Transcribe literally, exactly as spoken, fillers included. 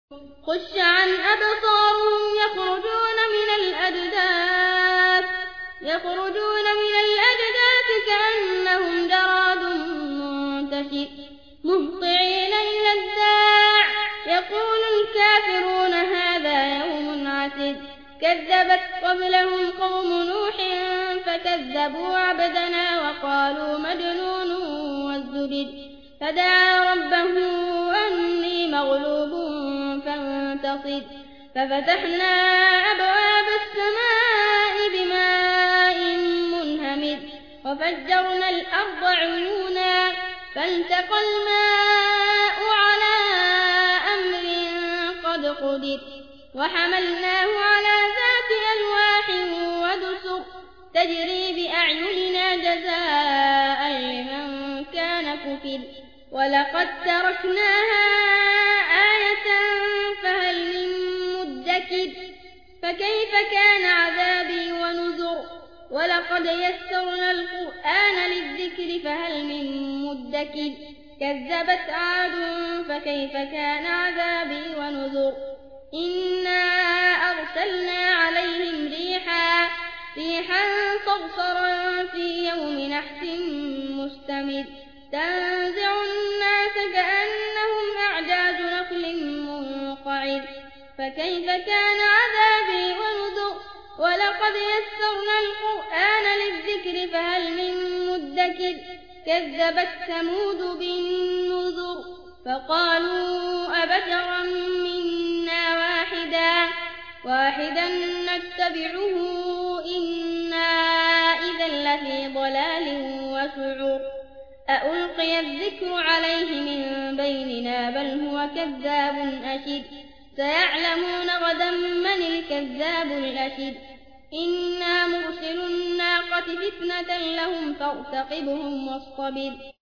خش عن أبصارهم يخرجون من الأجداث يخرجون من الأجداث كأنهم جراد منتشر مهطعين إلى الداع يقول الكافرون هذا يوم عسر كذبت قبلهم قوم نوح فكذبوا عبدنا وقالوا مجنون وازدجر فدعا ربه أني مغلوب فانتصر ففتحنا أبواب السماء بماء منهمر وفجرنا الأرض عيونا فالتقى الماء على أمر قد قدر وحملناه على ذات ألواح ودسر تجري بأعيننا جزاء لمن كان كفر ولقد تركناها آية فهل من مدكر فكيف كان عذابي ونذر ولقد يسرنا القرآن للذكر فهل من مدكر كذبت عاد فكيف كان عذابي ونذر إنا أرسلنا عليهم ريحا ريحا صرصرا في يوم نحس مستمر تنزع الناس كأنهم أعجاز نخل منقعر فكيف كان عذابي ونذر ولقد يسرنا القرآن للذكر فهل من مدكر كذبت ثمود بالنذر فقالوا أبشرا منا واحدا واحدا نتبعه إنا إذا لفي ضلال وسعر أألقي الذكر عليه من بيننا بل هو كذاب أشر سيعلمون غدا من الكذاب الأشر إنا مرسل الناقة فتنة لهم فارتقبهم واصطبر